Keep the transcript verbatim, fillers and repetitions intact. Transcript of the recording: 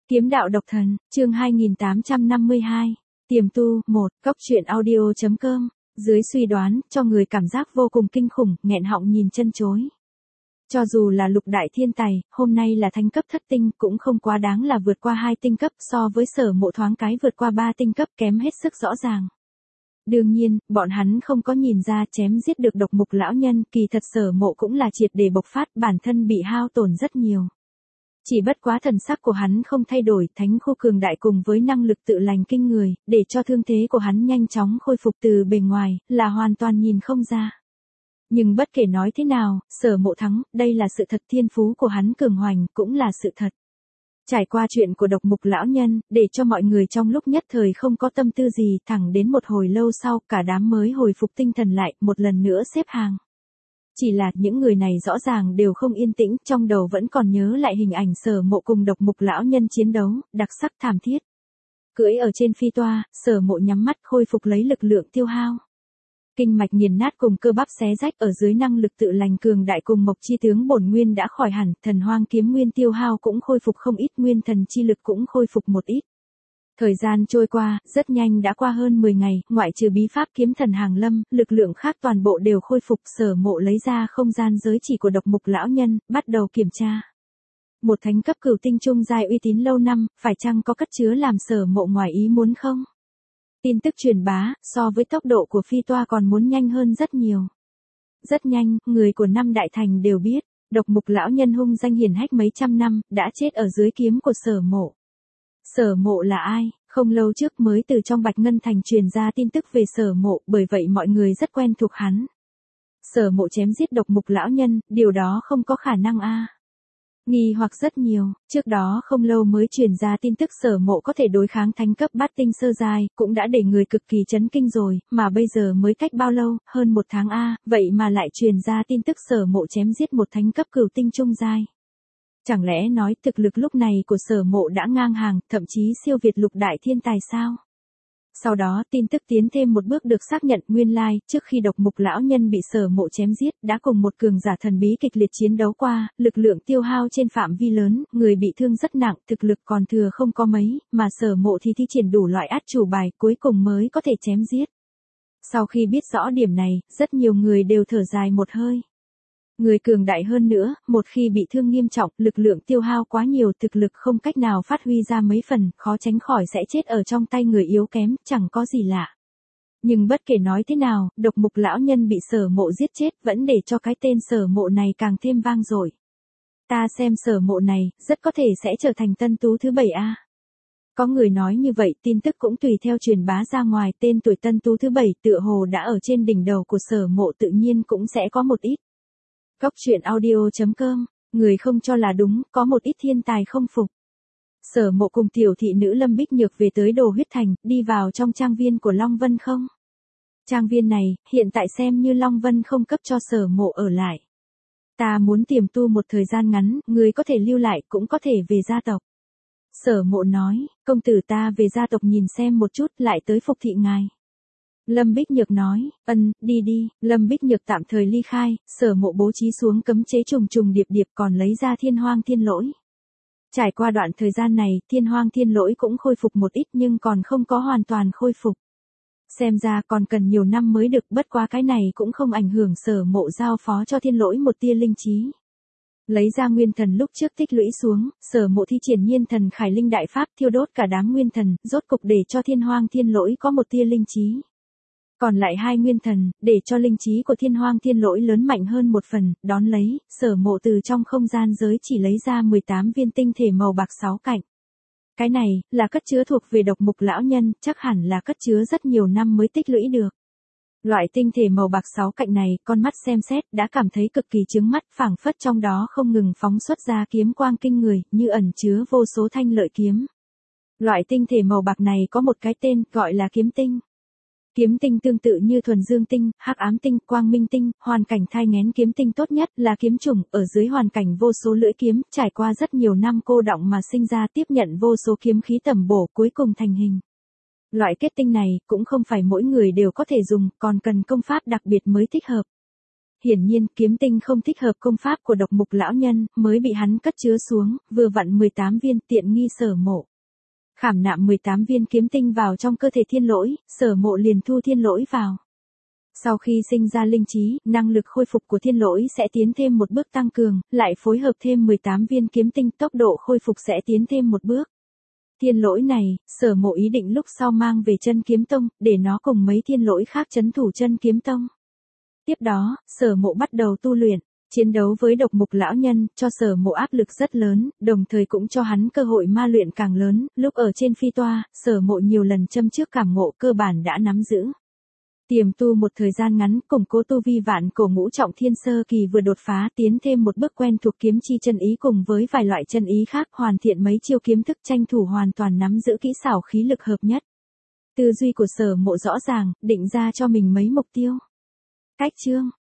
Kiếm đạo độc thần, chương hai nghìn tám trăm năm mươi hai. Tiềm tu, một, Cốc truyện audio chấm com. Dưới suy đoán, cho người cảm giác vô cùng kinh khủng, nghẹn họng nhìn chân chối. Cho dù là lục đại thiên tài, hôm nay là thánh cấp thất tinh cũng không quá đáng là vượt qua hai tinh cấp, so với Sở Mộ thoáng cái vượt qua ba tinh cấp kém hết sức rõ ràng. Đương nhiên, bọn hắn không có nhìn ra chém giết được độc mục lão nhân, kỳ thật Sở Mộ cũng là triệt để bộc phát, bản thân bị hao tổn rất nhiều. Chỉ bất quá thần sắc của hắn không thay đổi, thánh khu cường đại cùng với năng lực tự lành kinh người, để cho thương thế của hắn nhanh chóng khôi phục từ bề ngoài, là hoàn toàn nhìn không ra. Nhưng bất kể nói thế nào, Sở Mộ thắng, đây là sự thật, thiên phú của hắn cường hoành, cũng là sự thật. Trải qua chuyện của độc mục lão nhân, để cho mọi người trong lúc nhất thời không có tâm tư gì, thẳng đến một hồi lâu sau, cả đám mới hồi phục tinh thần lại, một lần nữa xếp hàng. Chỉ là những người này rõ ràng đều không yên tĩnh, trong đầu vẫn còn nhớ lại hình ảnh Sở Mộ cùng độc mục lão nhân chiến đấu, đặc sắc thảm thiết. Cưỡi ở trên phi toa, Sở Mộ nhắm mắt khôi phục lấy lực lượng tiêu hao. Kinh mạch nghiền nát cùng cơ bắp xé rách, ở dưới năng lực tự lành cường đại cùng mộc chi tướng bổn nguyên đã khỏi hẳn, thần hoang kiếm nguyên tiêu hao cũng khôi phục không ít, nguyên thần chi lực cũng khôi phục một ít. Thời gian trôi qua, rất nhanh đã qua hơn mười ngày, ngoại trừ bí pháp kiếm thần hàng lâm, lực lượng khác toàn bộ đều khôi phục. Sở Mộ lấy ra không gian giới chỉ của độc mục lão nhân, bắt đầu kiểm tra. Một thánh cấp cửu tinh trung giai uy tín lâu năm, phải chăng có cất chứa làm Sở Mộ ngoài ý muốn không? Tin tức truyền bá, so với tốc độ của phi toa còn muốn nhanh hơn rất nhiều. Rất nhanh, người của năm đại thành đều biết, độc mục lão nhân hung danh hiển hách mấy trăm năm, đã chết ở dưới kiếm của Sở Mộ. Sở Mộ là ai? Không lâu trước mới từ trong Bạch Ngân Thành truyền ra tin tức về Sở Mộ, bởi vậy mọi người rất quen thuộc hắn. Sở Mộ chém giết độc mục lão nhân, điều đó không có khả năng a. Nghi hoặc rất nhiều, trước đó không lâu mới truyền ra tin tức Sở Mộ có thể đối kháng thánh cấp bát tinh sơ giai, cũng đã để người cực kỳ chấn kinh rồi, mà bây giờ mới cách bao lâu, hơn một tháng a, vậy mà lại truyền ra tin tức Sở Mộ chém giết một thánh cấp cửu tinh trung giai. Chẳng lẽ nói thực lực lúc này của Sở Mộ đã ngang hàng, thậm chí siêu việt lục đại thiên tài sao? Sau đó tin tức tiến thêm một bước được xác nhận, nguyên lai, trước khi độc mục lão nhân bị Sở Mộ chém giết, đã cùng một cường giả thần bí kịch liệt chiến đấu qua, lực lượng tiêu hao trên phạm vi lớn, người bị thương rất nặng, thực lực còn thừa không có mấy, mà Sở Mộ thì thi triển đủ loại át chủ bài, cuối cùng mới có thể chém giết. Sau khi biết rõ điểm này, rất nhiều người đều thở dài một hơi. Người cường đại hơn nữa, một khi bị thương nghiêm trọng, lực lượng tiêu hao quá nhiều, thực lực không cách nào phát huy ra mấy phần, khó tránh khỏi sẽ chết ở trong tay người yếu kém, chẳng có gì lạ. Nhưng bất kể nói thế nào, độc mục lão nhân bị Sở Mộ giết chết, vẫn để cho cái tên Sở Mộ này càng thêm vang dội. Ta xem Sở Mộ này, rất có thể sẽ trở thành tân tú thứ bảy a. Có người nói như vậy, tin tức cũng tùy theo truyền bá ra ngoài, tên tuổi tân tú thứ bảy tựa hồ đã ở trên đỉnh đầu của Sở Mộ, tự nhiên cũng sẽ có một ít. Cốc truyện audio chấm com, người không cho là đúng, có một ít thiên tài không phục. Sở Mộ cùng tiểu thị nữ Lâm Bích Nhược về tới Đồ Huyết Thành, đi vào trong trang viên của Long Vân không? Trang viên này, hiện tại xem như Long Vân không cấp cho Sở Mộ ở lại. Ta muốn tiềm tu một thời gian ngắn, người có thể lưu lại, cũng có thể về gia tộc. Sở Mộ nói, công tử ta về gia tộc nhìn xem một chút, lại tới phục thị ngài. Lâm Bích Nhược nói, ân, đi đi. Lâm Bích Nhược tạm thời ly khai, Sở Mộ bố trí xuống cấm chế trùng trùng điệp điệp, còn lấy ra thiên hoang thiên lỗi. Trải qua đoạn thời gian này, thiên hoang thiên lỗi cũng khôi phục một ít nhưng còn không có hoàn toàn khôi phục. Xem ra còn cần nhiều năm mới được, bất quá cái này cũng không ảnh hưởng Sở Mộ giao phó cho thiên lỗi một tia linh trí. Lấy ra nguyên thần lúc trước tích lũy xuống, Sở Mộ thi triển nhiên thần khải linh đại pháp thiêu đốt cả đám nguyên thần, rốt cục để cho thiên hoang thiên lỗi có một tia linh trí. Còn lại hai nguyên thần, để cho linh trí của thiên hoang thiên lỗi lớn mạnh hơn một phần, đón lấy, Sở Mộ từ trong không gian giới chỉ lấy ra mười tám viên tinh thể màu bạc sáu cạnh. Cái này, là cất chứa thuộc về độc mục lão nhân, chắc hẳn là cất chứa rất nhiều năm mới tích lũy được. Loại tinh thể màu bạc sáu cạnh này, con mắt xem xét, đã cảm thấy cực kỳ chướng mắt, phảng phất trong đó không ngừng phóng xuất ra kiếm quang kinh người, như ẩn chứa vô số thanh lợi kiếm. Loại tinh thể màu bạc này có một cái tên, gọi là kiếm tinh. Kiếm tinh tương tự như thuần dương tinh, hắc ám tinh, quang minh tinh, hoàn cảnh thai nghén kiếm tinh tốt nhất là kiếm chủng, ở dưới hoàn cảnh vô số lưỡi kiếm, trải qua rất nhiều năm cô đọng mà sinh ra, tiếp nhận vô số kiếm khí tẩm bổ, cuối cùng thành hình. Loại kết tinh này, cũng không phải mỗi người đều có thể dùng, còn cần công pháp đặc biệt mới thích hợp. hiển nhiên kiếm tinh không thích hợp công pháp của độc mục lão nhân, mới bị hắn cất chứa xuống, vừa vặn mười tám viên tiện nghi Sở Mộ. Khảm nạm mười tám viên kiếm tinh vào trong cơ thể Thiên Lỗi, Sở Mộ liền thu Thiên Lỗi vào. Sau khi sinh ra linh trí, năng lực khôi phục của Thiên Lỗi sẽ tiến thêm một bước tăng cường, lại phối hợp thêm mười tám viên kiếm tinh, tốc độ khôi phục sẽ tiến thêm một bước. Thiên Lỗi này, Sở Mộ ý định lúc sau mang về Chân Kiếm Tông, để nó cùng mấy Thiên Lỗi khác trấn thủ Chân Kiếm Tông. Tiếp đó, Sở Mộ bắt đầu tu luyện, chiến đấu với độc mục lão nhân, cho Sở Mộ áp lực rất lớn, đồng thời cũng cho hắn cơ hội ma luyện càng lớn, lúc ở trên phi toa, Sở Mộ nhiều lần châm trước cảm ngộ cơ bản đã nắm giữ. Tiềm tu một thời gian ngắn, củng cố tu vi vạn cổ ngũ trọng thiên sơ kỳ vừa đột phá, tiến thêm một bước quen thuộc kiếm chi chân ý cùng với vài loại chân ý khác, hoàn thiện mấy chiêu kiếm thức, tranh thủ hoàn toàn nắm giữ kỹ xảo khí lực hợp nhất. Tư duy của Sở Mộ rõ ràng, định ra cho mình mấy mục tiêu. Cách chương